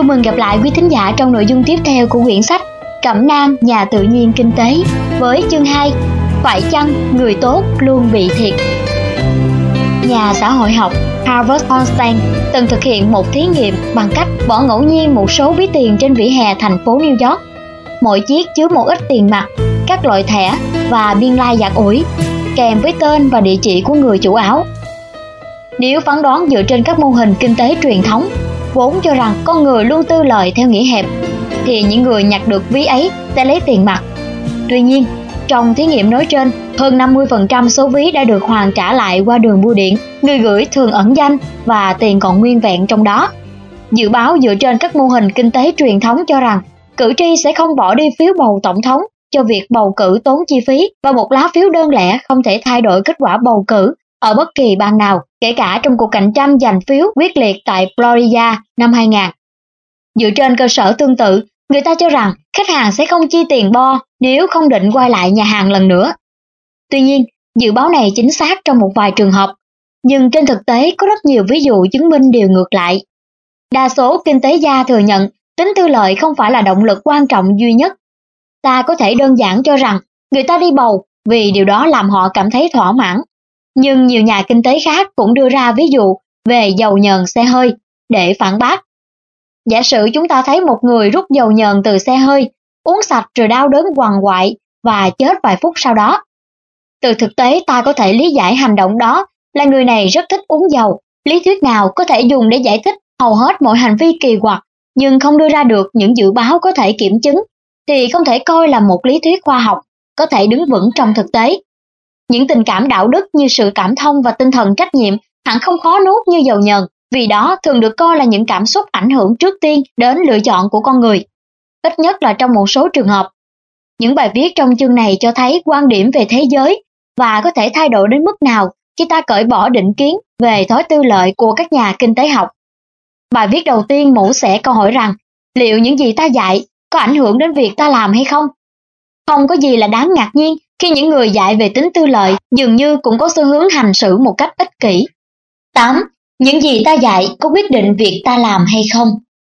mừng gặp lại quý thính giả trong nội dung tiếp theo của quyển sách Cẩm nang nhà tự nhiên kinh tế với chương 2: Phải chăng người tốt luôn bị thiệt? Nhà xã hội học Harvard Einstein từng thực hiện một thí nghiệm bằng cách bỏ ngẫu nhiên một số ví tiền trên vỉa hè thành phố New York. Mỗi chiếc chứa một ít tiền mặt, các loại thẻ và biên lai giặt ủi, kèm với tên và địa chỉ của người chủ áo. Nếu phán đoán dựa trên các mô hình kinh tế truyền thống, vốn cho rằng con người luôn tư lợi theo nghĩa hẹp, thì những người nhặt được ví ấy sẽ lấy tiền mặt. Tuy nhiên, trong thí nghiệm nói trên, hơn 50% số ví đã được hoàn trả lại qua đường bưu điện, người gửi thường ẩn danh và tiền còn nguyên vẹn trong đó. Dự báo dựa trên các mô hình kinh tế truyền thống cho rằng cử tri sẽ không bỏ đi phiếu bầu tổng thống cho việc bầu cử tốn chi phí, và một lá phiếu đơn lẻ không thể thay đổi kết quả bầu cử ở bất kỳ bang nào, kể cả trong cuộc cạnh tranh giành phiếu quyết liệt tại Florida năm 2000. Dựa trên cơ sở tương tự, người ta cho rằng khách hàng sẽ không chi tiền bo nếu không định quay lại nhà hàng lần nữa. Tuy nhiên, dự báo này chính xác trong một vài trường hợp, nhưng trên thực tế có rất nhiều ví dụ chứng minh điều ngược lại. Đa số kinh tế gia thừa nhận tính tư lợi không phải là động lực quan trọng duy nhất. Ta có thể đơn giản cho rằng người ta đi bầu vì điều đó làm họ cảm thấy thỏa mãn. Nhưng nhiều nhà kinh tế khác cũng đưa ra ví dụ về dầu nhờn xe hơi để phản bác. Giả sử chúng ta thấy một người rút dầu nhờn từ xe hơi, uống sạch rồi đau đớn quằn quại và chết vài phút sau đó. Từ thực tế ta có thể lý giải hành động đó là người này rất thích uống dầu. Lý thuyết nào có thể dùng để giải thích hầu hết mọi hành vi kỳ quặc nhưng không đưa ra được những dự báo có thể kiểm chứng thì không thể coi là một lý thuyết khoa học có thể đứng vững trong thực tế. Những tình cảm đạo đức như sự cảm thông và tinh thần trách nhiệm hẳn không khó nuốt như dầu nhờn, vì đó thường được coi là những cảm xúc ảnh hưởng trước tiên đến lựa chọn của con người, ít nhất là trong một số trường hợp. Những bài viết trong chương này cho thấy quan điểm về thế giới và có thể thay đổi đến mức nào khi ta cởi bỏ định kiến về thói tư lợi của các nhà kinh tế học. Bài viết đầu tiên mổ xẻ câu hỏi rằng liệu những gì ta dạy có ảnh hưởng đến việc ta làm hay không? Không có gì là đáng ngạc nhiên khi những người dạy về tính tư lợi dường như cũng có xu hướng hành xử một cách ích kỷ. 8. Những gì ta dạy có quyết định việc ta làm hay không?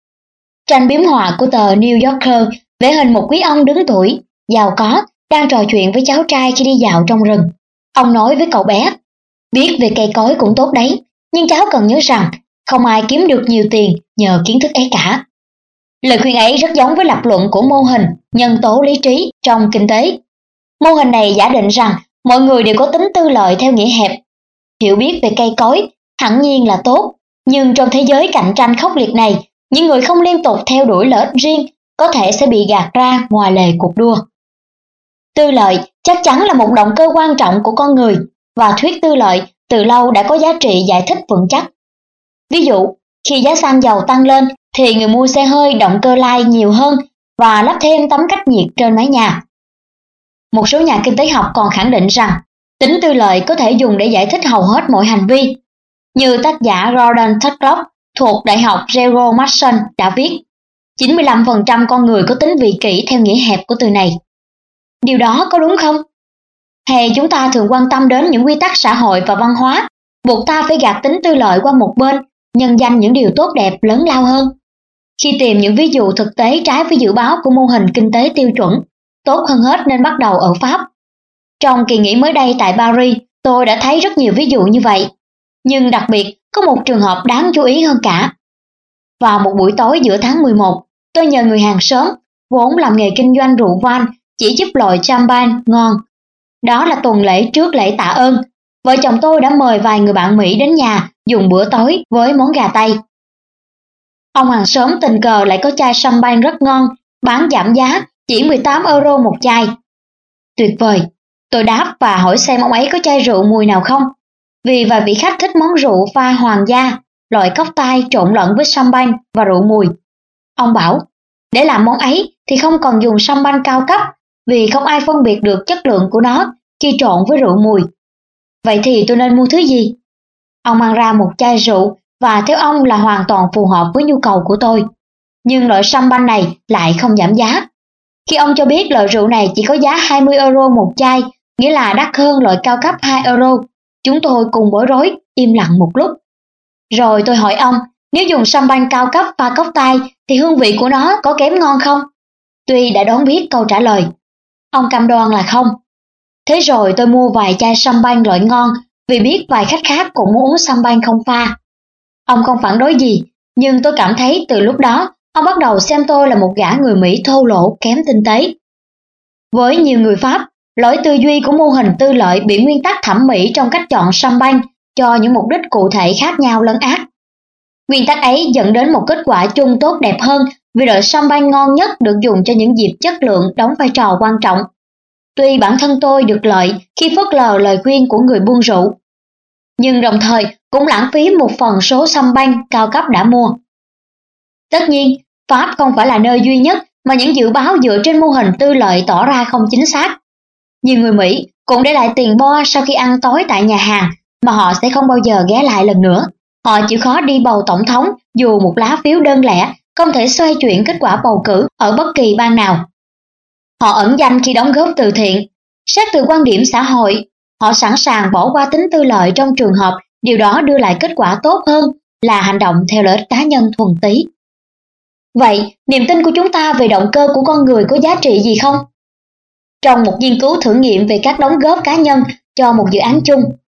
Tranh biếm họa của tờ New Yorker vẽ hình một quý ông đứng tuổi, giàu có, đang trò chuyện với cháu trai khi đi dạo trong rừng. Ông nói với cậu bé, biết về cây cối cũng tốt đấy, nhưng cháu cần nhớ rằng không ai kiếm được nhiều tiền nhờ kiến thức ấy cả. Lời khuyên ấy rất giống với lập luận của mô hình nhân tố lý trí trong kinh tế. Mô hình này giả định rằng mọi người đều có tính tư lợi theo nghĩa hẹp. Hiểu biết về cây cối hẳn nhiên là tốt, nhưng trong thế giới cạnh tranh khốc liệt này, những người không liên tục theo đuổi lợi ích riêng có thể sẽ bị gạt ra ngoài lề cuộc đua. Tư lợi chắc chắn là một động cơ quan trọng của con người, và thuyết tư lợi từ lâu đã có giá trị giải thích vững chắc. Ví dụ, khi giá xăng dầu tăng lên thì người mua xe hơi động cơ lai nhiều hơn và lắp thêm tấm cách nhiệt trên mái nhà. Một số nhà kinh tế học còn khẳng định rằng tính tư lợi có thể dùng để giải thích hầu hết mọi hành vi. Như tác giả Gordon Tudlock thuộc Đại học George Mason đã viết, 95% con người có tính vị kỷ theo nghĩa hẹp của từ này. Điều đó có đúng không? Hay chúng ta thường quan tâm đến những quy tắc xã hội và văn hóa, buộc ta phải gạt tính tư lợi qua một bên, nhân danh những điều tốt đẹp lớn lao hơn? Khi tìm những ví dụ thực tế trái với dự báo của mô hình kinh tế tiêu chuẩn, tốt hơn hết nên bắt đầu ở Pháp. Trong kỳ nghỉ mới đây tại Paris, tôi đã thấy rất nhiều ví dụ như vậy. Nhưng đặc biệt, có một trường hợp đáng chú ý hơn cả. Vào một buổi tối giữa tháng 11, tôi nhờ người hàng xóm, vốn làm nghề kinh doanh rượu vang, chỉ giúp loại champagne ngon. Đó là tuần lễ trước lễ tạ ơn. Vợ chồng tôi đã mời vài người bạn Mỹ đến nhà dùng bữa tối với món gà Tây. Ông hàng xóm tình cờ lại có chai champagne rất ngon, bán giảm giá, chỉ 18 euro một chai. Tuyệt vời, tôi đáp và hỏi xem ông ấy có chai rượu mùi nào không. Vì vài vị khách thích món rượu pha hoàng gia, loại cốc tai trộn lẫn với champagne và rượu mùi. Ông bảo, để làm món ấy thì không còn dùng champagne cao cấp, vì không ai phân biệt được chất lượng của nó khi trộn với rượu mùi. Vậy thì tôi nên mua thứ gì? Ông mang ra một chai rượu và theo ông là hoàn toàn phù hợp với nhu cầu của tôi. Nhưng loại champagne này lại không giảm giá. Khi ông cho biết loại rượu này chỉ có giá 20 euro một chai, nghĩa là đắt hơn loại cao cấp 2 euro, chúng tôi cùng bối rối, im lặng một lúc. Rồi tôi hỏi ông, nếu dùng champagne cao cấp pha cốc tai thì hương vị của nó có kém ngon không? Tuy đã đoán biết câu trả lời, ông cam đoan là không. Thế rồi tôi mua vài chai sâm banh loại ngon vì biết vài khách khác cũng muốn uống sâm banh không pha. Ông không phản đối gì, nhưng tôi cảm thấy từ lúc đó ông bắt đầu xem tôi là một gã người Mỹ thô lỗ kém tinh tế. Với nhiều người Pháp, lối tư duy của mô hình tư lợi bị nguyên tắc thẩm mỹ trong cách chọn sâm banh cho những mục đích cụ thể khác nhau lấn át. Nguyên tắc ấy dẫn đến một kết quả chung tốt đẹp hơn vì loại sâm banh ngon nhất được dùng cho những dịp chất lượng đóng vai trò quan trọng. Tuy bản thân tôi được lợi khi phớt lờ lời khuyên của người buôn rượu, nhưng đồng thời cũng lãng phí một phần số sâm banh cao cấp đã mua. Tất nhiên, Pháp không phải là nơi duy nhất mà những dự báo dựa trên mô hình tư lợi tỏ ra không chính xác. Nhiều người Mỹ cũng để lại tiền bo sau khi ăn tối tại nhà hàng mà họ sẽ không bao giờ ghé lại lần nữa. Họ chịu khó đi bầu tổng thống dù một lá phiếu đơn lẻ không thể xoay chuyển kết quả bầu cử ở bất kỳ bang nào. Họ ẩn danh khi đóng góp từ thiện. Xét từ quan điểm xã hội, họ sẵn sàng bỏ qua tính tư lợi trong trường hợp điều đó đưa lại kết quả tốt hơn là hành động theo lợi ích cá nhân thuần túy. Vậy, niềm tin của chúng ta về động cơ của con người có giá trị gì không? Trong một nghiên cứu thử nghiệm về các đóng góp cá nhân cho một dự án chung,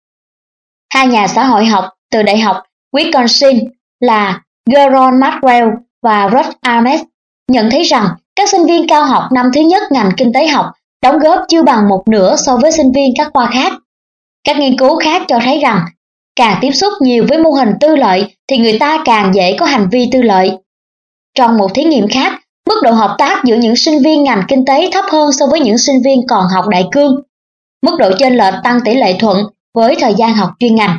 hai nhà xã hội học từ Đại học Wisconsin là Gerald Maxwell và Ruth Arnett nhận thấy rằng các sinh viên cao học năm thứ nhất ngành kinh tế học đóng góp chưa bằng một nửa so với sinh viên các khoa khác. Các nghiên cứu khác cho thấy rằng càng tiếp xúc nhiều với mô hình tư lợi thì người ta càng dễ có hành vi tư lợi. Trong một thí nghiệm khác, mức độ hợp tác giữa những sinh viên ngành kinh tế thấp hơn so với những sinh viên còn học đại cương. Mức độ chênh lệch tăng tỷ lệ thuận với thời gian học chuyên ngành.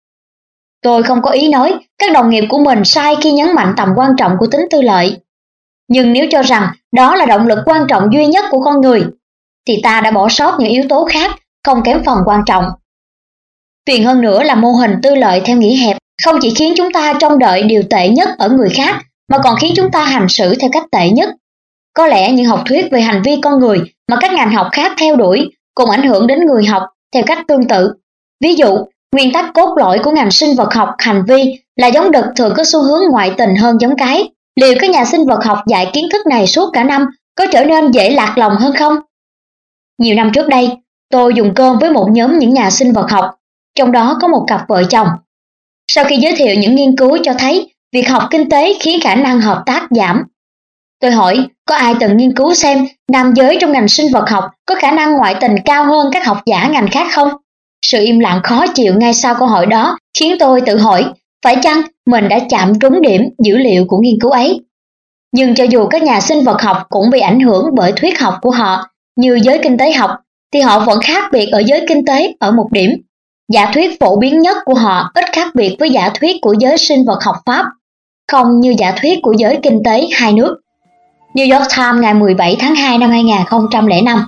Tôi không có ý nói các đồng nghiệp của mình sai khi nhấn mạnh tầm quan trọng của tính tư lợi. Nhưng nếu cho rằng đó là động lực quan trọng duy nhất của con người, thì ta đã bỏ sót những yếu tố khác không kém phần quan trọng. Phiền hơn nữa là mô hình tư lợi theo nghĩa hẹp không chỉ khiến chúng ta trông đợi điều tệ nhất ở người khác, mà còn khiến chúng ta hành xử theo cách tệ nhất. Có lẽ những học thuyết về hành vi con người mà các ngành học khác theo đuổi cũng ảnh hưởng đến người học theo cách tương tự. Ví dụ, nguyên tắc cốt lõi của ngành sinh vật học hành vi là giống đực thường có xu hướng ngoại tình hơn giống cái. Liệu các nhà sinh vật học dạy kiến thức này suốt cả năm có trở nên dễ lạc lòng hơn không? Nhiều năm trước đây, tôi dùng cơm với một nhóm những nhà sinh vật học, trong đó có một cặp vợ chồng. Sau khi giới thiệu những nghiên cứu cho thấy việc học kinh tế khiến khả năng hợp tác giảm, tôi hỏi có ai từng nghiên cứu xem nam giới trong ngành sinh vật học có khả năng ngoại tình cao hơn các học giả ngành khác không? Sự im lặng khó chịu ngay sau câu hỏi đó khiến tôi tự hỏi phải chăng mình đã chạm trúng điểm dữ liệu của nghiên cứu ấy. Nhưng cho dù các nhà sinh vật học cũng bị ảnh hưởng bởi thuyết học của họ như giới kinh tế học, thì họ vẫn khác biệt ở giới kinh tế ở một điểm. Giả thuyết phổ biến nhất của họ ít khác biệt với giả thuyết của giới sinh vật học Pháp, không như giả thuyết của giới kinh tế hai nước. New York Times ngày 17 tháng 2 năm 2005.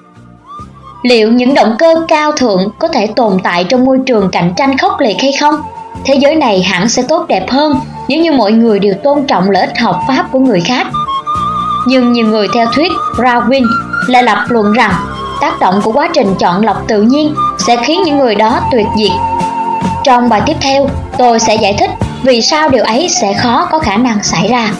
Liệu những động cơ cao thượng có thể tồn tại trong môi trường cạnh tranh khốc liệt hay không? Thế giới này hẳn sẽ tốt đẹp hơn nếu như mọi người đều tôn trọng lợi ích hợp pháp của người khác. Nhưng nhiều người theo thuyết Darwin lại lập luận rằng tác động của quá trình chọn lọc tự nhiên sẽ khiến những người đó tuyệt diệt. Trong bài tiếp theo, tôi sẽ giải thích vì sao điều ấy sẽ khó có khả năng xảy ra.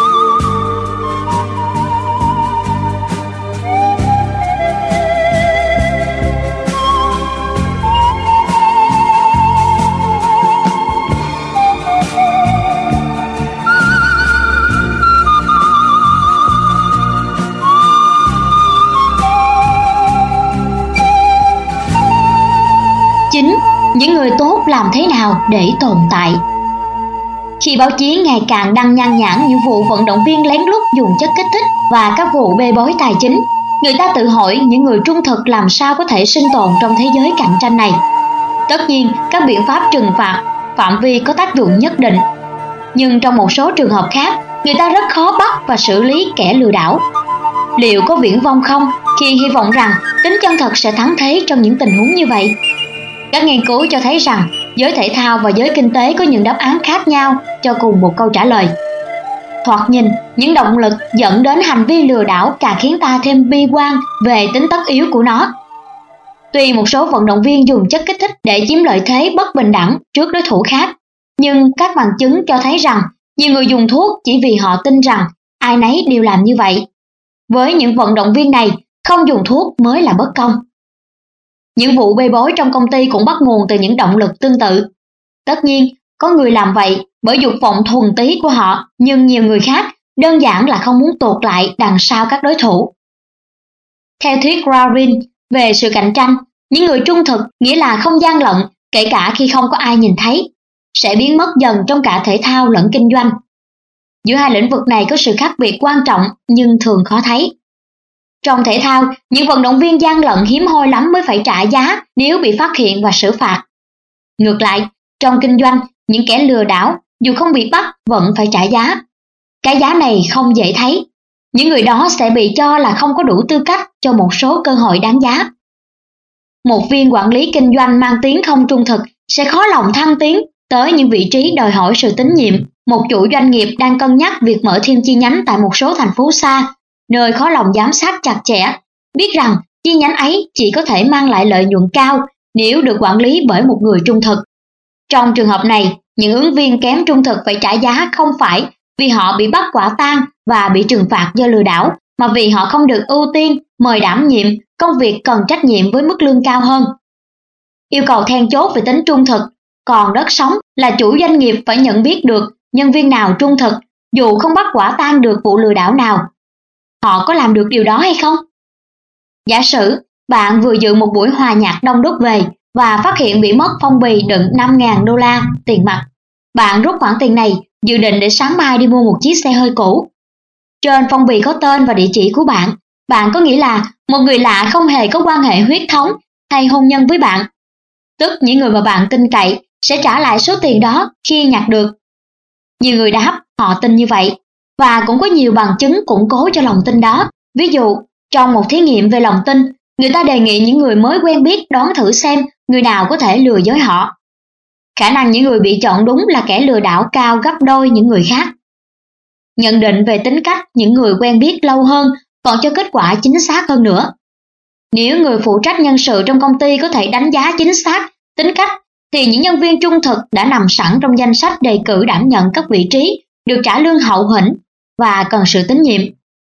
Những người tốt làm thế nào để tồn tại? Khi báo chí ngày càng đăng nhan nhản những vụ vận động viên lén lút dùng chất kích thích và các vụ bê bối tài chính, người ta tự hỏi những người trung thực làm sao có thể sinh tồn trong thế giới cạnh tranh này. Tất nhiên, các biện pháp trừng phạt phạm vi có tác dụng nhất định, nhưng trong một số trường hợp khác, người ta rất khó bắt và xử lý kẻ lừa đảo. Liệu có viển vông không khi hy vọng rằng tính chân thật sẽ thắng thế trong những tình huống như vậy? Các nghiên cứu cho thấy rằng giới thể thao và giới kinh tế có những đáp án khác nhau cho cùng một câu trả lời. Thoạt nhìn, những động lực dẫn đến hành vi lừa đảo càng khiến ta thêm bi quan về tính tất yếu của nó. Tuy một số vận động viên dùng chất kích thích để chiếm lợi thế bất bình đẳng trước đối thủ khác, nhưng các bằng chứng cho thấy rằng Nhiều người dùng thuốc chỉ vì họ tin rằng ai nấy đều làm như vậy. Với những vận động viên này, không dùng thuốc mới là bất công. Những vụ bê bối trong công ty cũng bắt nguồn từ những động lực tương tự. Tất nhiên, có người làm vậy bởi dục vọng thuần túy của họ, nhưng nhiều người khác đơn giản là không muốn tụt lại đằng sau các đối thủ. Theo thuyết Darwin về sự cạnh tranh, những người trung thực nghĩa là không gian lận, kể cả khi không có ai nhìn thấy, sẽ biến mất dần trong cả thể thao lẫn kinh doanh. Giữa hai lĩnh vực này có sự khác biệt quan trọng nhưng thường khó thấy. Trong thể thao, những vận động viên gian lận hiếm hoi lắm mới phải trả giá nếu bị phát hiện và xử phạt. Ngược lại, trong kinh doanh, những kẻ lừa đảo dù không bị bắt vẫn phải trả giá. Cái giá này không dễ thấy. Những người đó sẽ bị cho là không có đủ tư cách cho một số cơ hội đáng giá. Một viên quản lý kinh doanh mang tiếng không trung thực sẽ khó lòng thăng tiến tới những vị trí đòi hỏi sự tín nhiệm. Một chủ doanh nghiệp đang cân nhắc việc mở thêm chi nhánh tại một số thành phố xa, nơi khó lòng giám sát chặt chẽ, biết rằng chi nhánh ấy chỉ có thể mang lại lợi nhuận cao nếu được quản lý bởi một người trung thực. Trong trường hợp này, những ứng viên kém trung thực phải trả giá không phải vì họ bị bắt quả tang và bị trừng phạt do lừa đảo, mà vì họ không được ưu tiên mời đảm nhiệm công việc cần trách nhiệm với mức lương cao hơn. Yêu cầu then chốt về tính trung thực, còn đất sống là chủ doanh nghiệp phải nhận biết được nhân viên nào trung thực dù không bắt quả tang được vụ lừa đảo nào. Họ có làm được điều đó hay không? Giả sử bạn vừa dự một buổi hòa nhạc đông đúc về và phát hiện bị mất phong bì đựng $5.000 tiền mặt. Bạn rút khoản tiền này, dự định để sáng mai đi mua một chiếc xe hơi cũ. Trên phong bì có tên và địa chỉ của bạn. Bạn có nghĩ là một người lạ không hề có quan hệ huyết thống hay hôn nhân với bạn. Tức những người mà bạn tin cậy sẽ trả lại số tiền đó khi nhặt được. Nhiều người đáp họ tin như vậy, và cũng có nhiều bằng chứng củng cố cho lòng tin đó. Ví dụ, trong một thí nghiệm về lòng tin, người ta đề nghị những người mới quen biết đoán thử xem người nào có thể lừa dối họ. Khả năng những người bị chọn đúng là kẻ lừa đảo cao gấp đôi những người khác. Nhận định về tính cách những người quen biết lâu hơn còn cho kết quả chính xác hơn nữa. Nếu người phụ trách nhân sự trong công ty có thể đánh giá chính xác tính cách, thì những nhân viên trung thực đã nằm sẵn trong danh sách đề cử đảm nhận các vị trí được trả lương hậu hĩnh và cần sự tín nhiệm.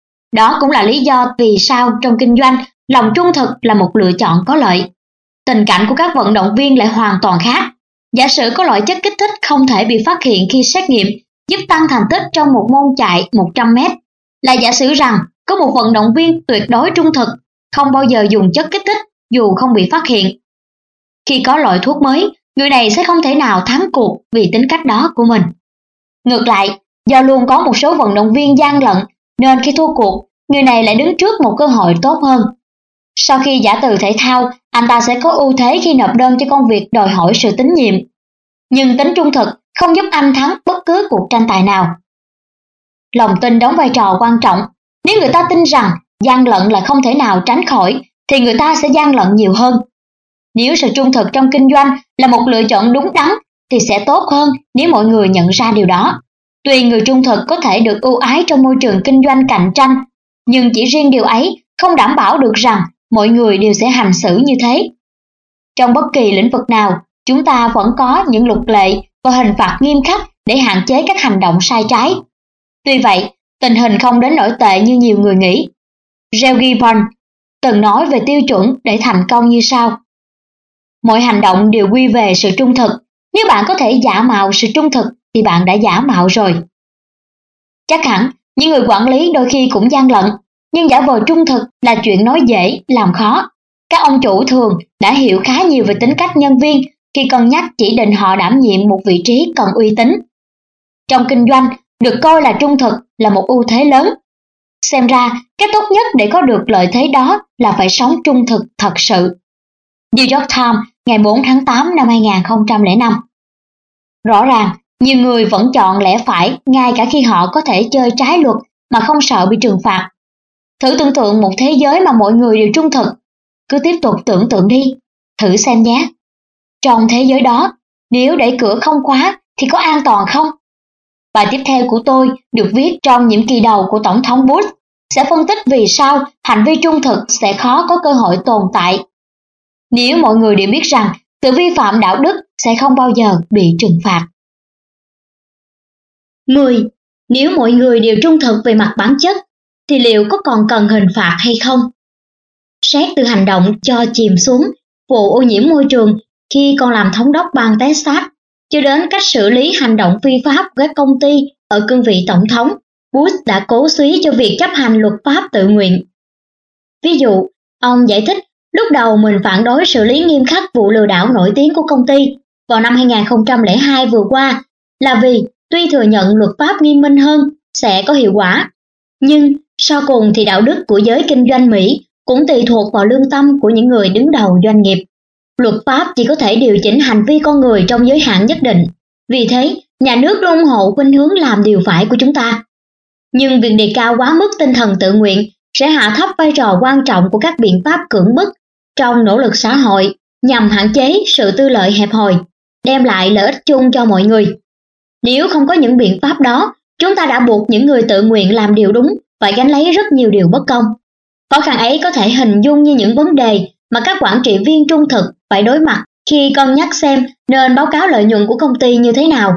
Đó cũng là lý do vì sao trong kinh doanh, lòng trung thực là một lựa chọn có lợi. Tình cảnh của các vận động viên lại hoàn toàn khác. Giả sử có loại chất kích thích không thể bị phát hiện khi xét nghiệm, giúp tăng thành tích trong một môn chạy 100 m. Là giả sử rằng có một vận động viên tuyệt đối trung thực, không bao giờ dùng chất kích thích dù không bị phát hiện. Khi có loại thuốc mới, người này sẽ không thể nào thắng cuộc vì tính cách đó của mình. Ngược lại, do luôn có một số vận động viên gian lận, nên khi thua cuộc, người này lại đứng trước một cơ hội tốt hơn. Sau khi giả từ thể thao, anh ta sẽ có ưu thế khi nộp đơn cho công việc đòi hỏi sự tín nhiệm. Nhưng tính trung thực không giúp anh thắng bất cứ cuộc tranh tài nào. Lòng tin đóng vai trò quan trọng. Nếu người ta tin rằng gian lận là không thể nào tránh khỏi, thì người ta sẽ gian lận nhiều hơn. Nếu sự trung thực trong kinh doanh là một lựa chọn đúng đắn, thì sẽ tốt hơn nếu mọi người nhận ra điều đó. Tuy người trung thực có thể được ưu ái trong môi trường kinh doanh cạnh tranh, nhưng chỉ riêng điều ấy không đảm bảo được rằng mọi người đều sẽ hành xử như thế. Trong bất kỳ lĩnh vực nào, chúng ta vẫn có những luật lệ và hình phạt nghiêm khắc để hạn chế các hành động sai trái. Tuy vậy, tình hình không đến nỗi tệ như nhiều người nghĩ. Jel Gibbons từng nói về tiêu chuẩn để thành công như sau: mọi hành động đều quy về sự trung thực. Nếu bạn có thể giả mạo sự trung thực thì bạn đã giả mạo rồi. Chắc hẳn, những người quản lý đôi khi cũng gian lận, nhưng giả vờ trung thực là chuyện nói dễ, làm khó. Các ông chủ thường đã hiểu khá nhiều về tính cách nhân viên khi cân nhắc chỉ định họ đảm nhiệm một vị trí cần uy tín. Trong kinh doanh, được coi là trung thực là một ưu thế lớn. Xem ra, cách tốt nhất để có được lợi thế đó là phải sống trung thực thật sự. New York Times, ngày 4 tháng 8 năm 2005. Rõ ràng, nhiều người vẫn chọn lẽ phải ngay cả khi họ có thể chơi trái luật mà không sợ bị trừng phạt. Thử tưởng tượng một thế giới mà mọi người đều trung thực. Cứ tiếp tục tưởng tượng đi, thử xem nhé. Trong thế giới đó, nếu đẩy cửa không khóa thì có an toàn không? Bài tiếp theo của tôi được viết trong nhiệm kỳ đầu của Tổng thống Bush, sẽ phân tích vì sao hành vi trung thực sẽ khó có cơ hội tồn tại. Nếu mọi người đều biết rằng sự vi phạm đạo đức sẽ không bao giờ bị trừng phạt. 10. Nếu mọi người đều trung thực về mặt bản chất, thì liệu có còn cần hình phạt hay không? Xét từ hành động cho chìm xuống vụ ô nhiễm môi trường khi còn làm thống đốc bang Texas, cho đến cách xử lý hành động phi pháp của các công ty ở cương vị tổng thống, Bush đã cố xúy cho việc chấp hành luật pháp tự nguyện. Ví dụ, ông giải thích lúc đầu mình phản đối xử lý nghiêm khắc vụ lừa đảo nổi tiếng của công ty vào năm 2002 vừa qua là vì tuy thừa nhận luật pháp nghiêm minh hơn sẽ có hiệu quả, nhưng sau cùng thì đạo đức của giới kinh doanh Mỹ cũng tùy thuộc vào lương tâm của những người đứng đầu doanh nghiệp. Luật pháp chỉ có thể điều chỉnh hành vi con người trong giới hạn nhất định. Vì thế, nhà nước luôn ủng hộ khuynh hướng làm điều phải của chúng ta. Nhưng việc đề cao quá mức tinh thần tự nguyện sẽ hạ thấp vai trò quan trọng của các biện pháp cưỡng bức trong nỗ lực xã hội nhằm hạn chế sự tư lợi hẹp hòi, đem lại lợi ích chung cho mọi người. Nếu không có những biện pháp đó, chúng ta đã buộc những người tự nguyện làm điều đúng phải gánh lấy rất nhiều điều bất công. Khó khăn ấy có thể hình dung như những vấn đề mà các quản trị viên trung thực phải đối mặt khi cân nhắc xem nên báo cáo lợi nhuận của công ty như thế nào.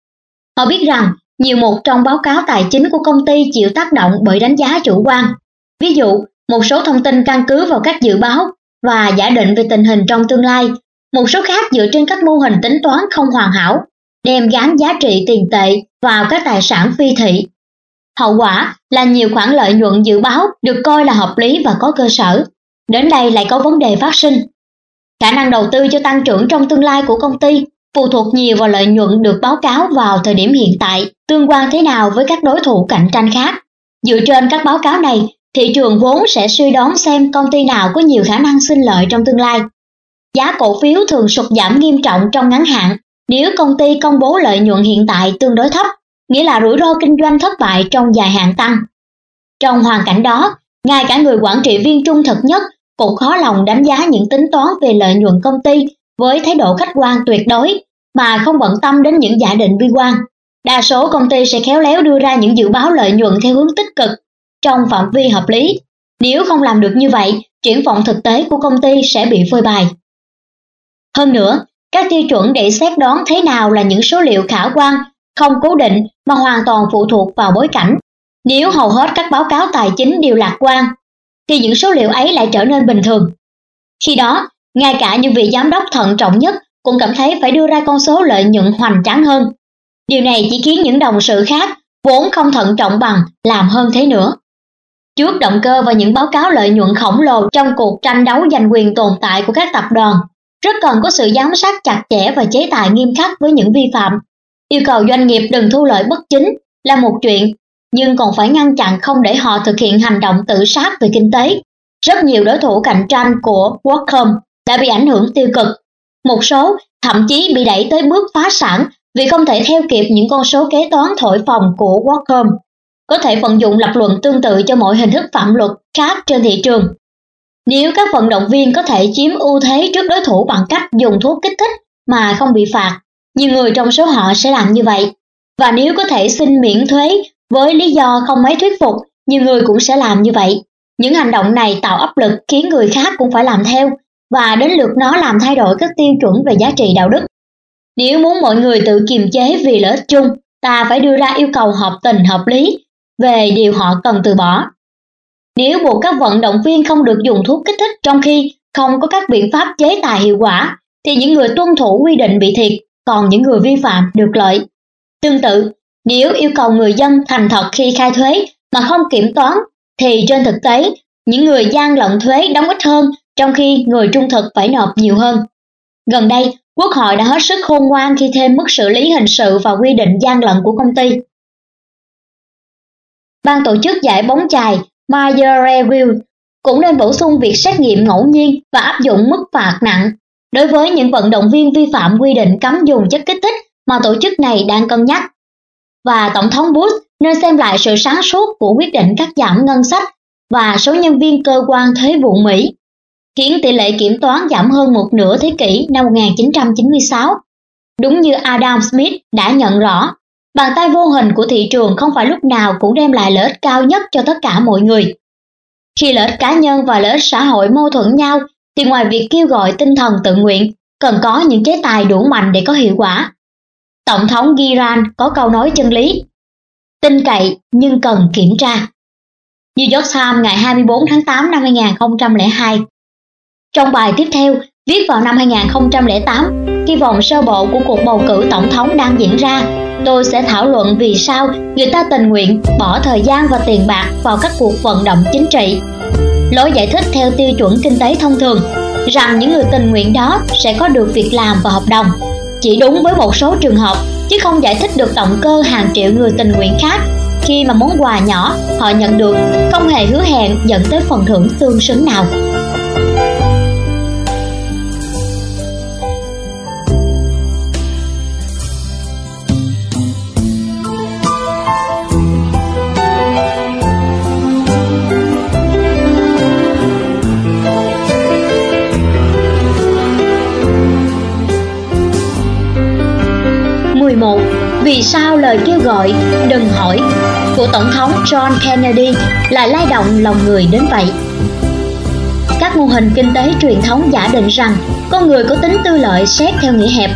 Họ biết rằng nhiều mục trong báo cáo tài chính của công ty chịu tác động bởi đánh giá chủ quan. Ví dụ, một số thông tin căn cứ vào các dự báo và giả định về tình hình trong tương lai, một số khác dựa trên các mô hình tính toán không hoàn hảo, đem gán giá trị tiền tệ vào các tài sản phi thị. Hậu quả là nhiều khoản lợi nhuận dự báo được coi là hợp lý và có cơ sở. Đến đây lại có vấn đề phát sinh. Khả năng đầu tư cho tăng trưởng trong tương lai của công ty phụ thuộc nhiều vào lợi nhuận được báo cáo vào thời điểm hiện tại, tương quan thế nào với các đối thủ cạnh tranh khác. Dựa trên các báo cáo này, thị trường vốn sẽ suy đoán xem công ty nào có nhiều khả năng sinh lợi trong tương lai. Giá cổ phiếu thường sụt giảm nghiêm trọng trong ngắn hạn nếu công ty công bố lợi nhuận hiện tại tương đối thấp, nghĩa là rủi ro kinh doanh thất bại trong dài hạn tăng. Trong hoàn cảnh đó, ngay cả người quản trị viên trung thực nhất cũng khó lòng đánh giá những tính toán về lợi nhuận công ty với thái độ khách quan tuyệt đối mà không bận tâm đến những giả định bi quan. Đa số công ty sẽ khéo léo đưa ra những dự báo lợi nhuận theo hướng tích cực trong phạm vi hợp lý. Nếu không làm được như vậy, triển vọng thực tế của công ty sẽ bị phơi bày. Hơn nữa, các tiêu chuẩn để xét đoán thế nào là những số liệu khả quan, không cố định mà hoàn toàn phụ thuộc vào bối cảnh. Nếu hầu hết các báo cáo tài chính đều lạc quan, thì những số liệu ấy lại trở nên bình thường. Khi đó, ngay cả những vị giám đốc thận trọng nhất cũng cảm thấy phải đưa ra con số lợi nhuận hoành tráng hơn. Điều này chỉ khiến những đồng sự khác vốn không thận trọng bằng làm hơn thế nữa. Trước động cơ và những báo cáo lợi nhuận khổng lồ trong cuộc tranh đấu giành quyền tồn tại của các tập đoàn, rất cần có sự giám sát chặt chẽ và chế tài nghiêm khắc với những vi phạm. Yêu cầu doanh nghiệp đừng thu lợi bất chính là một chuyện, nhưng còn phải ngăn chặn không để họ thực hiện hành động tự sát về kinh tế. Rất nhiều đối thủ cạnh tranh của WorldCom đã bị ảnh hưởng tiêu cực. Một số thậm chí bị đẩy tới bước phá sản vì không thể theo kịp những con số kế toán thổi phồng của WorldCom. Có thể vận dụng lập luận tương tự cho mọi hình thức phạm luật khác trên thị trường. Nếu các vận động viên có thể chiếm ưu thế trước đối thủ bằng cách dùng thuốc kích thích mà không bị phạt, nhiều người trong số họ sẽ làm như vậy. Và nếu có thể xin miễn thuế với lý do không mấy thuyết phục, nhiều người cũng sẽ làm như vậy. Những hành động này tạo áp lực khiến người khác cũng phải làm theo, và đến lượt nó làm thay đổi các tiêu chuẩn về giá trị đạo đức. Nếu muốn mọi người tự kiềm chế vì lợi ích chung, ta phải đưa ra yêu cầu hợp tình hợp lý về điều họ cần từ bỏ. Nếu buộc các vận động viên không được dùng thuốc kích thích trong khi không có các biện pháp chế tài hiệu quả, thì những người tuân thủ quy định bị thiệt, còn những người vi phạm được lợi. Tương tự, nếu yêu cầu người dân thành thật khi khai thuế mà không kiểm toán, thì trên thực tế, những người gian lận thuế đóng ít hơn, trong khi người trung thực phải nộp nhiều hơn. Gần đây, Quốc hội đã hết sức khôn ngoan khi thêm mức xử lý hình sự vào quy định gian lận của công ty. Ban tổ chức giải bóng chày Major Review cũng nên bổ sung việc xét nghiệm ngẫu nhiên và áp dụng mức phạt nặng đối với những vận động viên vi phạm quy định cấm dùng chất kích thích mà tổ chức này đang cân nhắc. Và Tổng thống Bush nên xem lại sự sáng suốt của quyết định cắt giảm ngân sách và số nhân viên cơ quan thuế vụ Mỹ, khiến tỷ lệ kiểm toán giảm hơn một nửa thế kỷ năm 1996. Đúng như Adam Smith đã nhận rõ, bàn tay vô hình của thị trường không phải lúc nào cũng đem lại lợi ích cao nhất cho tất cả mọi người. Khi lợi ích cá nhân và lợi ích xã hội mâu thuẫn nhau, thì ngoài việc kêu gọi tinh thần tự nguyện, cần có những chế tài đủ mạnh để có hiệu quả. Tổng thống Girard có câu nói chân lý, tin cậy nhưng cần kiểm tra. New York Times ngày 24 tháng 8 năm 2002. Trong bài tiếp theo, viết vào năm 2008, khi vòng sơ bộ của cuộc bầu cử tổng thống đang diễn ra, tôi sẽ thảo luận vì sao người ta tình nguyện bỏ thời gian và tiền bạc vào các cuộc vận động chính trị. Lối giải thích theo tiêu chuẩn kinh tế thông thường rằng những người tình nguyện đó sẽ có được việc làm và hợp đồng chỉ đúng với một số trường hợp, chứ không giải thích được động cơ hàng triệu người tình nguyện khác khi mà món quà nhỏ họ nhận được không hề hứa hẹn dẫn tới phần thưởng tương xứng nào. Vì sao lời kêu gọi "đừng hỏi" của Tổng thống John Kennedy lại lay động lòng người đến vậy? Các mô hình kinh tế truyền thống giả định rằng con người có tính tư lợi xét theo nghĩa hẹp.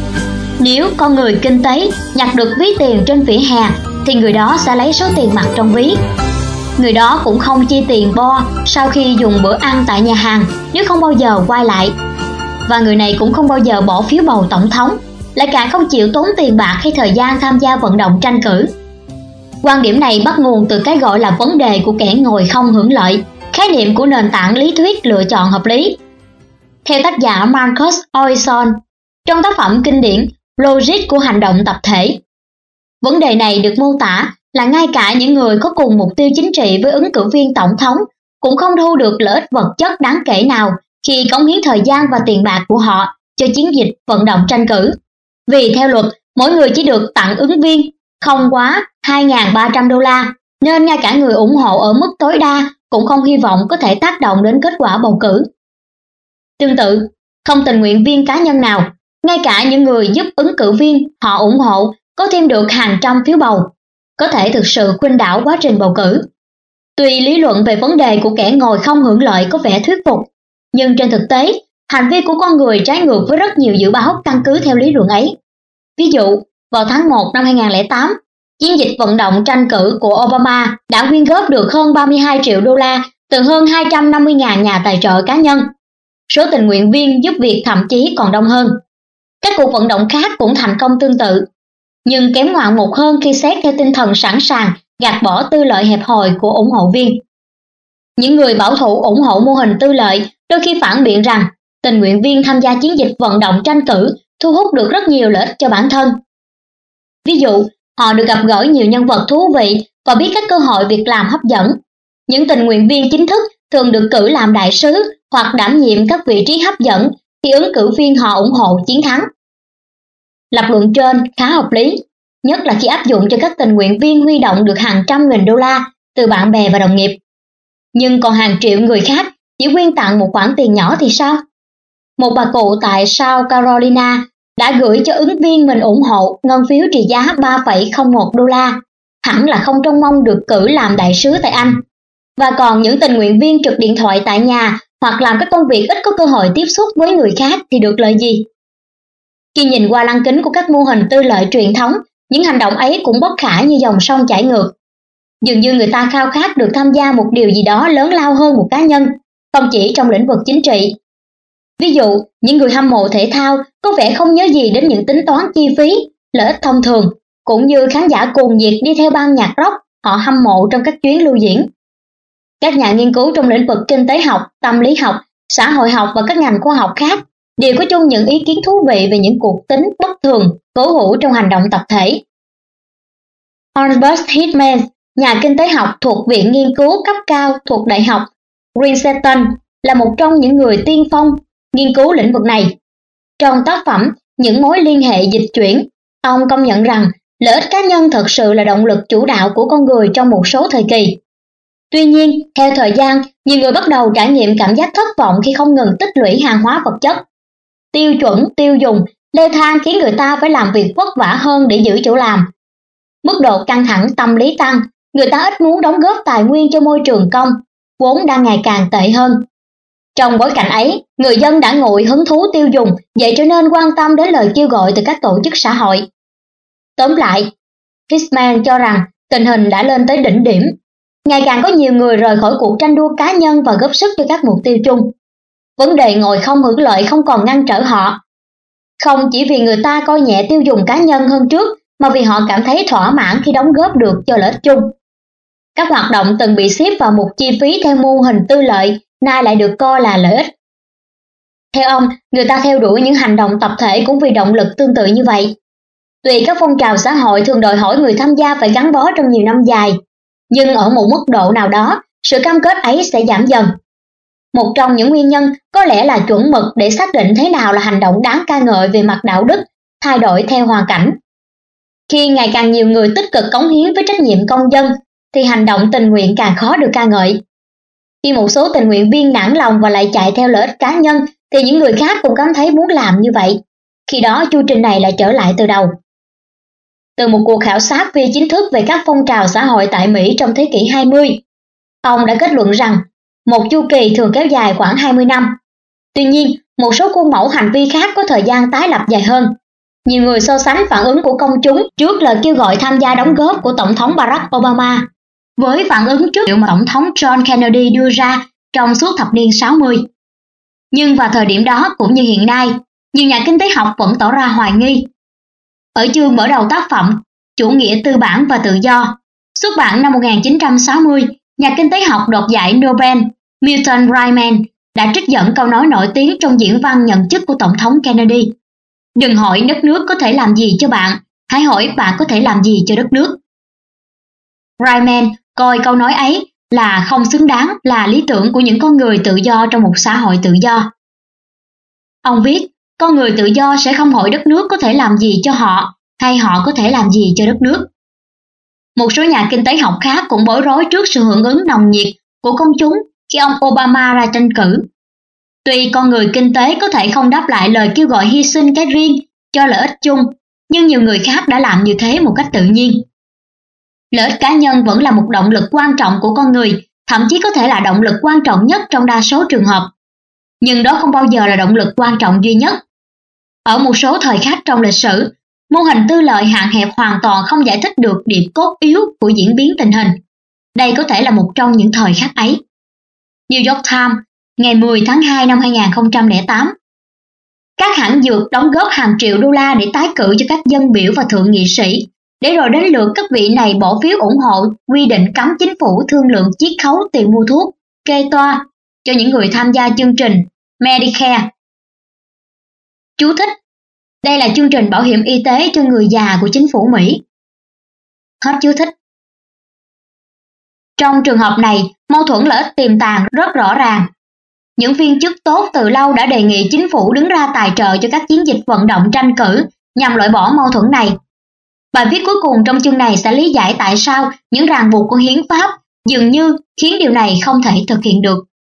Nếu con người kinh tế nhặt được ví tiền trên vỉa hè thì người đó sẽ lấy số tiền mặt trong ví. Người đó cũng không chi tiền bo sau khi dùng bữa ăn tại nhà hàng nếu không bao giờ quay lại. Và người này cũng không bao giờ bỏ phiếu bầu tổng thống, lại càng không chịu tốn tiền bạc hay thời gian tham gia vận động tranh cử. Quan điểm này bắt nguồn từ cái gọi là vấn đề của kẻ ngồi không hưởng lợi, khái niệm của nền tảng lý thuyết lựa chọn hợp lý. Theo tác giả Marcus Oison, trong tác phẩm kinh điển Logic của hành động tập thể, vấn đề này được mô tả là ngay cả những người có cùng mục tiêu chính trị với ứng cử viên tổng thống cũng không thu được lợi ích vật chất đáng kể nào khi cống hiến thời gian và tiền bạc của họ cho chiến dịch vận động tranh cử. Vì theo luật, mỗi người chỉ được tặng ứng viên không quá $2.300, nên ngay cả người ủng hộ ở mức tối đa cũng không hy vọng có thể tác động đến kết quả bầu cử. Tương tự, không tình nguyện viên cá nhân nào, ngay cả những người giúp ứng cử viên họ ủng hộ có thêm được hàng trăm phiếu bầu, có thể thực sự khuynh đảo quá trình bầu cử. Tuy lý luận về vấn đề của kẻ ngồi không hưởng lợi có vẻ thuyết phục, nhưng trên thực tế, hành vi của con người trái ngược với rất nhiều dự báo căn cứ theo lý luận ấy. Ví dụ, vào tháng 1 năm 2008, chiến dịch vận động tranh cử của Obama đã quyên góp được hơn 32 triệu đô la từ hơn 250.000 nhà tài trợ cá nhân. Số tình nguyện viên giúp việc thậm chí còn đông hơn. Các cuộc vận động khác cũng thành công tương tự, nhưng kém ngoạn mục hơn khi xét theo tinh thần sẵn sàng gạt bỏ tư lợi hẹp hòi của ủng hộ viên. Những người bảo thủ ủng hộ mô hình tư lợi đôi khi phản biện rằng tình nguyện viên tham gia chiến dịch vận động tranh cử thu hút được rất nhiều lợi ích cho bản thân. Ví dụ, họ được gặp gỡ nhiều nhân vật thú vị và biết các cơ hội việc làm hấp dẫn. Những tình nguyện viên chính thức thường được cử làm đại sứ hoặc đảm nhiệm các vị trí hấp dẫn khi ứng cử viên họ ủng hộ chiến thắng. Lập luận trên khá hợp lý, nhất là khi áp dụng cho các tình nguyện viên huy động được hàng trăm nghìn đô la từ bạn bè và đồng nghiệp. Nhưng còn hàng triệu người khác chỉ quyên tặng một khoản tiền nhỏ thì sao? Một bà cụ tại South Carolina đã gửi cho ứng viên mình ủng hộ ngân phiếu trị giá 3,01 đô la, hẳn là không trông mong được cử làm đại sứ tại Anh. Và còn những tình nguyện viên trực điện thoại tại nhà hoặc làm các công việc ít có cơ hội tiếp xúc với người khác thì được lợi gì? Khi nhìn qua lăng kính của các mô hình tư lợi truyền thống, những hành động ấy cũng bất khả như dòng sông chảy ngược. Dường như người ta khao khát được tham gia một điều gì đó lớn lao hơn một cá nhân, không chỉ trong lĩnh vực chính trị. Ví dụ, những người hâm mộ thể thao có vẻ không nhớ gì đến những tính toán chi phí, lợi ích thông thường, cũng như khán giả cuồng nhiệt đi theo ban nhạc rock họ hâm mộ trong các chuyến lưu diễn. Các nhà nghiên cứu trong lĩnh vực kinh tế học, tâm lý học, xã hội học và các ngành khoa học khác đều có chung những ý kiến thú vị về những cuộc tính bất thường cố hữu trong hành động tập thể. Albert Hitman, nhà kinh tế học thuộc Viện Nghiên cứu cấp cao thuộc Đại học Princeton, là một trong những người tiên phong nghiên cứu lĩnh vực này. Trong tác phẩm Những mối liên hệ dịch chuyển, ông công nhận rằng lợi ích cá nhân thật sự là động lực chủ đạo của con người trong một số thời kỳ. Tuy nhiên, theo thời gian, nhiều người bắt đầu trải nghiệm cảm giác thất vọng khi không ngừng tích lũy hàng hóa vật chất. Tiêu chuẩn tiêu dùng leo thang khiến người ta phải làm việc vất vả hơn để giữ chỗ làm. Mức độ căng thẳng tâm lý tăng, người ta ít muốn đóng góp tài nguyên cho môi trường công, vốn đang ngày càng tệ hơn. Trong bối cảnh ấy, người dân đã nguội hứng thú tiêu dùng, vậy trở nên quan tâm đến lời kêu gọi từ các tổ chức xã hội. Tóm lại, Fishman cho rằng Tình hình đã lên tới đỉnh điểm. Ngày càng có nhiều người rời khỏi cuộc tranh đua cá nhân và góp sức cho các mục tiêu chung. Vấn đề ngồi không hưởng lợi không còn ngăn trở họ. Không chỉ vì người ta coi nhẹ tiêu dùng cá nhân hơn trước, mà vì họ cảm thấy thỏa mãn khi đóng góp được cho lợi ích chung. Các hoạt động từng bị xếp vào mục chi phí theo mô hình tư lợi, nay lại được coi là lợi ích. Theo ông, người ta theo đuổi những hành động tập thể cũng vì động lực tương tự như vậy. Tuy các phong trào xã hội thường đòi hỏi người tham gia phải gắn bó trong nhiều năm dài, nhưng ở một mức độ nào đó, sự cam kết ấy sẽ giảm dần. Một trong những nguyên nhân có lẽ là chuẩn mực để xác định thế nào là hành động đáng ca ngợi về mặt đạo đức, thay đổi theo hoàn cảnh. Khi ngày càng nhiều người tích cực cống hiến với trách nhiệm công dân, thì hành động tình nguyện càng khó được ca ngợi. Khi một số tình nguyện viên nản lòng và lại chạy theo lợi ích cá nhân, thì những người khác cũng cảm thấy muốn làm như vậy. Khi đó chu trình này lại trở lại từ đầu. Từ một cuộc khảo sát phi chính thức về các phong trào xã hội tại Mỹ trong thế kỷ 20, ông đã kết luận rằng một chu kỳ thường kéo dài khoảng 20 năm. Tuy nhiên, một số khuôn mẫu hành vi khác có thời gian tái lập dài hơn. Nhiều người so sánh phản ứng của công chúng trước lời kêu gọi tham gia đóng góp của Tổng thống Barack Obama với phản ứng trước mà Tổng thống John Kennedy đưa ra trong suốt thập niên 60. Nhưng vào thời điểm đó cũng như hiện nay, nhiều nhà kinh tế học vẫn tỏ ra hoài nghi. Ở chương mở đầu tác phẩm Chủ nghĩa tư bản và tự do, xuất bản năm 1960, nhà kinh tế học đoạt giải Nobel Milton Friedman đã trích dẫn câu nói nổi tiếng trong diễn văn nhận chức của Tổng thống Kennedy. Đừng hỏi đất nước có thể làm gì cho bạn, hãy hỏi bạn có thể làm gì cho đất nước. Friedman coi câu nói ấy là không xứng đáng là lý tưởng của những con người tự do trong một xã hội tự do. Ông viết, con người tự do sẽ không hỏi đất nước có thể làm gì cho họ, hay họ có thể làm gì cho đất nước. Một số nhà kinh tế học khác cũng bối rối trước sự hưởng ứng nồng nhiệt của công chúng khi ông Obama ra tranh cử. Tuy con người kinh tế có thể không đáp lại lời kêu gọi hy sinh cái riêng cho lợi ích chung, nhưng nhiều người khác đã làm như thế một cách tự nhiên. Lợi ích cá nhân vẫn là một động lực quan trọng của con người, thậm chí có thể là động lực quan trọng nhất trong đa số trường hợp. Nhưng đó không bao giờ là động lực quan trọng duy nhất. Ở một số thời khắc trong lịch sử, mô hình tư lợi hạn hẹp hoàn toàn không giải thích được điểm cốt yếu của diễn biến tình hình. Đây có thể là một trong những thời khắc ấy. New York Times, ngày 10 tháng 2 năm 2008. Các hãng dược đóng góp hàng triệu đô la để tái cử cho các dân biểu và thượng nghị sĩ, để rồi đến lượt các vị này bỏ phiếu ủng hộ quy định cấm chính phủ thương lượng chiết khấu tiền mua thuốc, kê toa cho những người tham gia chương trình Medicare. Chú thích: đây là chương trình bảo hiểm y tế cho người già của chính phủ Mỹ. Hết chú thích. Trong trường hợp này, mâu thuẫn lợi ích tiềm tàng rất rõ ràng. Những viên chức tốt từ lâu đã đề nghị chính phủ đứng ra tài trợ cho các chiến dịch vận động tranh cử nhằm loại bỏ mâu thuẫn này. Bài viết cuối cùng trong chương này sẽ lý giải tại sao những ràng buộc của hiến pháp dường như khiến điều này không thể thực hiện được.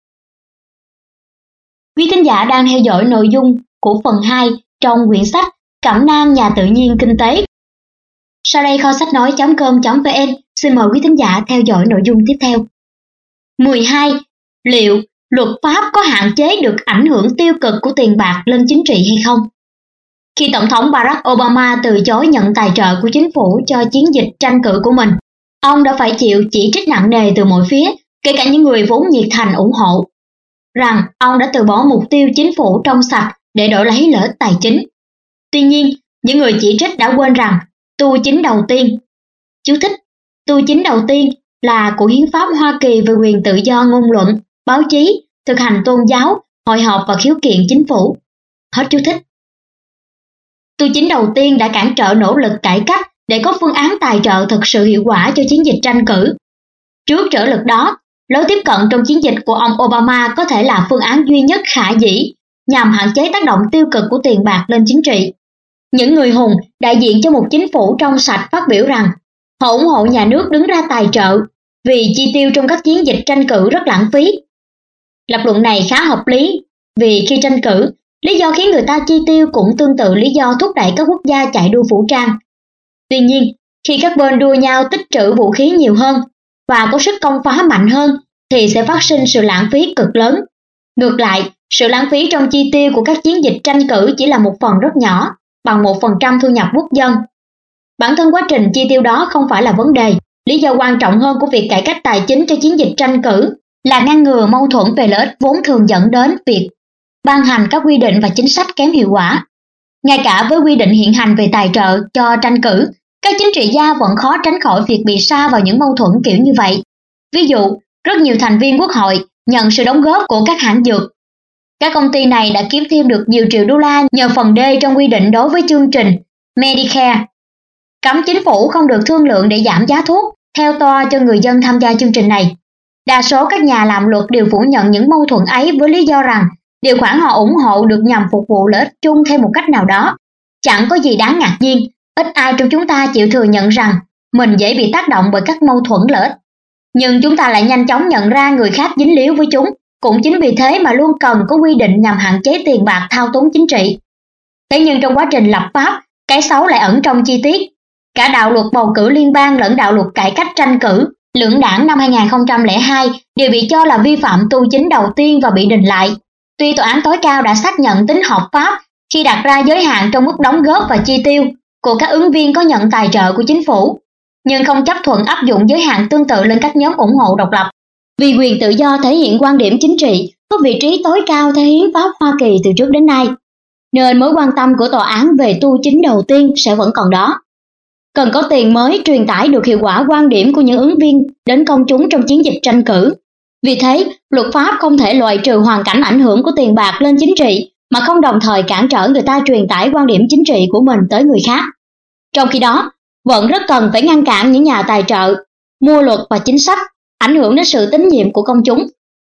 Quý thính giả đang theo dõi nội dung của phần 2 trong quyển sách Cẩm nang nhà tự nhiên kinh tế. Sau đây kho sách nói.com.vn xin mời quý thính giả theo dõi nội dung tiếp theo. 12. Liệu luật pháp có hạn chế được ảnh hưởng tiêu cực của tiền bạc lên chính trị hay không? Khi Tổng thống Barack Obama từ chối nhận tài trợ của chính phủ cho chiến dịch tranh cử của mình, ông đã phải chịu chỉ trích nặng nề từ mọi phía, kể cả những người vốn nhiệt thành ủng hộ, rằng ông đã từ bỏ mục tiêu chính phủ trong sạch để đổi lấy lợi ích tài chính. Tuy nhiên, những người chỉ trích đã quên rằng tu chính đầu tiên, chú thích, tu chính đầu tiên là của hiến pháp Hoa Kỳ về quyền tự do ngôn luận, báo chí, thực hành tôn giáo, hội họp và khiếu kiện chính phủ. Hết chú thích. Tu chính đầu tiên đã cản trở nỗ lực cải cách để có phương án tài trợ thực sự hiệu quả cho chiến dịch tranh cử. Trước trở lực đó, lối tiếp cận trong chiến dịch của ông Obama có thể là phương án duy nhất khả dĩ nhằm hạn chế tác động tiêu cực của tiền bạc lên chính trị. Những người hùng đại diện cho một chính phủ trong sạch phát biểu rằng họ ủng hộ nhà nước đứng ra tài trợ vì chi tiêu trong các chiến dịch tranh cử rất lãng phí. Lập luận này khá hợp lý vì khi tranh cử, lý do khiến người ta chi tiêu cũng tương tự lý do thúc đẩy các quốc gia chạy đua vũ trang. Tuy nhiên, khi các bên đua nhau tích trữ vũ khí nhiều hơn và có sức công phá mạnh hơn thì sẽ phát sinh sự lãng phí cực lớn. Ngược lại, sự lãng phí trong chi tiêu của các chiến dịch tranh cử chỉ là một phần rất nhỏ, bằng 1% thu nhập quốc dân. Bản thân quá trình chi tiêu đó không phải là vấn đề, lý do quan trọng hơn của việc cải cách tài chính cho chiến dịch tranh cử là ngăn ngừa mâu thuẫn về lợi ích vốn thường dẫn đến việc ban hành các quy định và chính sách kém hiệu quả. Ngay cả với quy định hiện hành về tài trợ cho tranh cử, các chính trị gia vẫn khó tránh khỏi việc bị sa vào những mâu thuẫn kiểu như vậy. Ví dụ, rất nhiều thành viên quốc hội nhận sự đóng góp của các hãng dược. Các công ty này đã kiếm thêm được nhiều triệu đô la nhờ phần D trong quy định đối với chương trình Medicare. Cấm chính phủ không được thương lượng để giảm giá thuốc theo toa cho người dân tham gia chương trình này. Đa số các nhà làm luật đều phủ nhận những mâu thuẫn ấy với lý do rằng điều khoản họ ủng hộ được nhằm phục vụ lợi ích chung theo một cách nào đó. Chẳng có gì đáng ngạc nhiên, ít ai trong chúng ta chịu thừa nhận rằng mình dễ bị tác động bởi các mâu thuẫn lợi ích. Nhưng chúng ta lại nhanh chóng nhận ra người khác dính líu với chúng. Cũng chính vì thế mà luôn cần có quy định nhằm hạn chế tiền bạc thao túng chính trị. Thế nhưng trong quá trình lập pháp, cái xấu lại ẩn trong chi tiết. Cả đạo luật bầu cử liên bang lẫn đạo luật cải cách tranh cử, lưỡng đảng năm 2002 đều bị cho là vi phạm tu chính đầu tiên và bị đình lại. Tuy tòa án tối cao đã xác nhận tính hợp pháp khi đặt ra giới hạn trong mức đóng góp và chi tiêu của các ứng viên có nhận tài trợ của chính phủ, nhưng không chấp thuận áp dụng giới hạn tương tự lên các nhóm ủng hộ độc lập. Vì quyền tự do thể hiện quan điểm chính trị có vị trí tối cao theo hiến pháp Hoa Kỳ từ trước đến nay, nên mối quan tâm của tòa án về tu chính đầu tiên sẽ vẫn còn đó. Cần có tiền mới truyền tải được hiệu quả quan điểm của những ứng viên đến công chúng trong chiến dịch tranh cử. Vì thế, luật pháp không thể loại trừ hoàn cảnh ảnh hưởng của tiền bạc lên chính trị mà không đồng thời cản trở người ta truyền tải quan điểm chính trị của mình tới người khác. Trong khi đó, vẫn rất cần phải ngăn cản những nhà tài trợ, mua luật và chính sách ảnh hưởng đến sự tín nhiệm của công chúng.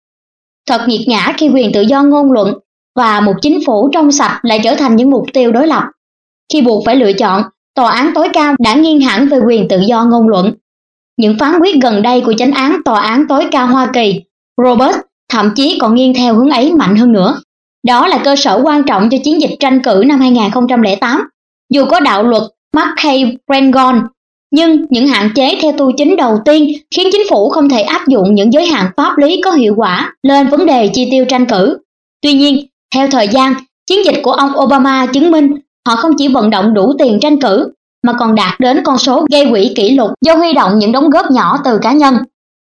Thật nghiệt ngã khi quyền tự do ngôn luận và một chính phủ trong sạch lại trở thành những mục tiêu đối lập. Khi buộc phải lựa chọn, tòa án tối cao đã nghiêng hẳn về quyền tự do ngôn luận. Những phán quyết gần đây của chánh án tòa án tối cao Hoa Kỳ, Roberts, thậm chí còn nghiêng theo hướng ấy mạnh hơn nữa. Đó là cơ sở quan trọng cho chiến dịch tranh cử năm 2008. Dù có đạo luật McCain-Rengon, nhưng những hạn chế theo tu chính đầu tiên khiến chính phủ không thể áp dụng những giới hạn pháp lý có hiệu quả lên vấn đề chi tiêu tranh cử. Tuy nhiên, theo thời gian, chiến dịch của ông Obama chứng minh họ không chỉ vận động đủ tiền tranh cử, mà còn đạt đến con số gây quỹ kỷ lục do huy động những đóng góp nhỏ từ cá nhân.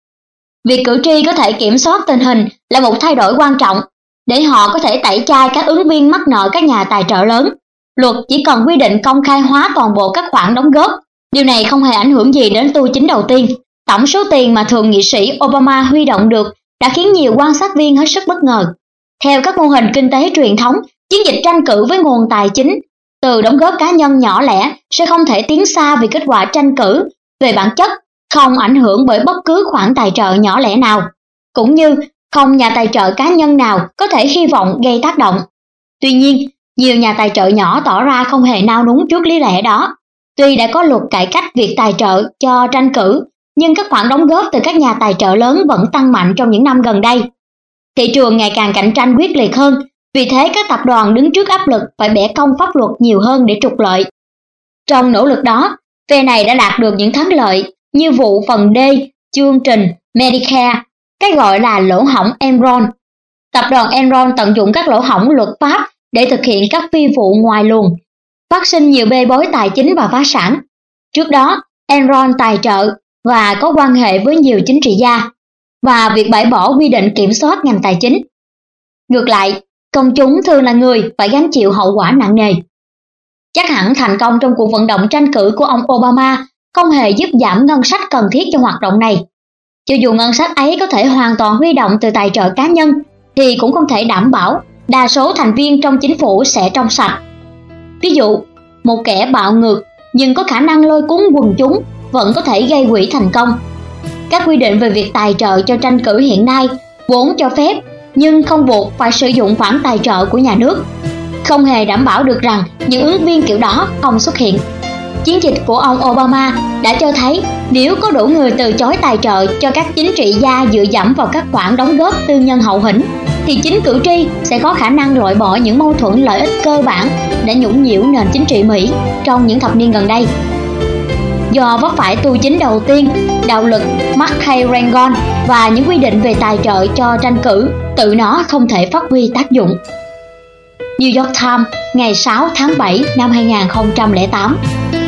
Việc cử tri có thể kiểm soát tình hình là một thay đổi quan trọng, để họ có thể tẩy chay các ứng viên mắc nợ các nhà tài trợ lớn. Luật chỉ cần quy định công khai hóa toàn bộ các khoản đóng góp. Điều này không hề ảnh hưởng gì đến tu chính đầu tiên. Tổng số tiền mà thượng nghị sĩ Obama huy động được đã khiến nhiều quan sát viên hết sức bất ngờ. Theo các mô hình kinh tế truyền thống, chiến dịch tranh cử với nguồn tài chính từ đóng góp cá nhân nhỏ lẻ sẽ không thể tiến xa vì kết quả tranh cử về bản chất không ảnh hưởng bởi bất cứ khoản tài trợ nhỏ lẻ nào, cũng như không nhà tài trợ cá nhân nào có thể hy vọng gây tác động. Tuy nhiên, nhiều nhà tài trợ nhỏ tỏ ra không hề nao núng trước lý lẽ đó. Tuy đã có luật cải cách việc tài trợ cho tranh cử, nhưng các khoản đóng góp từ các nhà tài trợ lớn vẫn tăng mạnh trong những năm gần đây. Thị trường ngày càng cạnh tranh quyết liệt hơn, vì thế các tập đoàn đứng trước áp lực phải bẻ cong pháp luật nhiều hơn để trục lợi. Trong nỗ lực đó, phe này đã đạt được những thắng lợi như vụ phần D, chương trình Medicare, cái gọi là lỗ hổng Enron. Tập đoàn Enron tận dụng các lỗ hổng luật pháp để thực hiện các phi vụ ngoài luồng, phát sinh nhiều bê bối tài chính và phá sản. Trước đó, Enron tài trợ và có quan hệ với nhiều chính trị gia, và việc bãi bỏ quy định kiểm soát ngành tài chính. Ngược lại, công chúng thường là người phải gánh chịu hậu quả nặng nề. Chắc hẳn thành công trong cuộc vận động tranh cử của ông Obama không hề giúp giảm ngân sách cần thiết cho hoạt động này. Cho dù ngân sách ấy có thể hoàn toàn huy động từ tài trợ cá nhân, thì cũng không thể đảm bảo đa số thành viên trong chính phủ sẽ trong sạch. Ví dụ, một kẻ bạo ngược nhưng có khả năng lôi cuốn quần chúng vẫn có thể gây quỹ thành công. Các quy định về việc tài trợ cho tranh cử hiện nay vốn cho phép nhưng không buộc phải sử dụng khoản tài trợ của nhà nước, không hề đảm bảo được rằng những ứng viên kiểu đó không xuất hiện. Chiến dịch của ông Obama đã cho thấy nếu có đủ người từ chối tài trợ cho các chính trị gia dựa dẫm vào các khoản đóng góp tư nhân hậu hĩnh, thì chính cử tri sẽ có khả năng loại bỏ những mâu thuẫn lợi ích cơ bản đã nhũng nhiễu nền chính trị Mỹ trong những thập niên gần đây. Do vấp phải tu chính đầu tiên, đạo luật McCain-Rengon và những quy định về tài trợ cho tranh cử, tự nó không thể phát huy tác dụng. New York Times, ngày 6 tháng 7 năm 2008.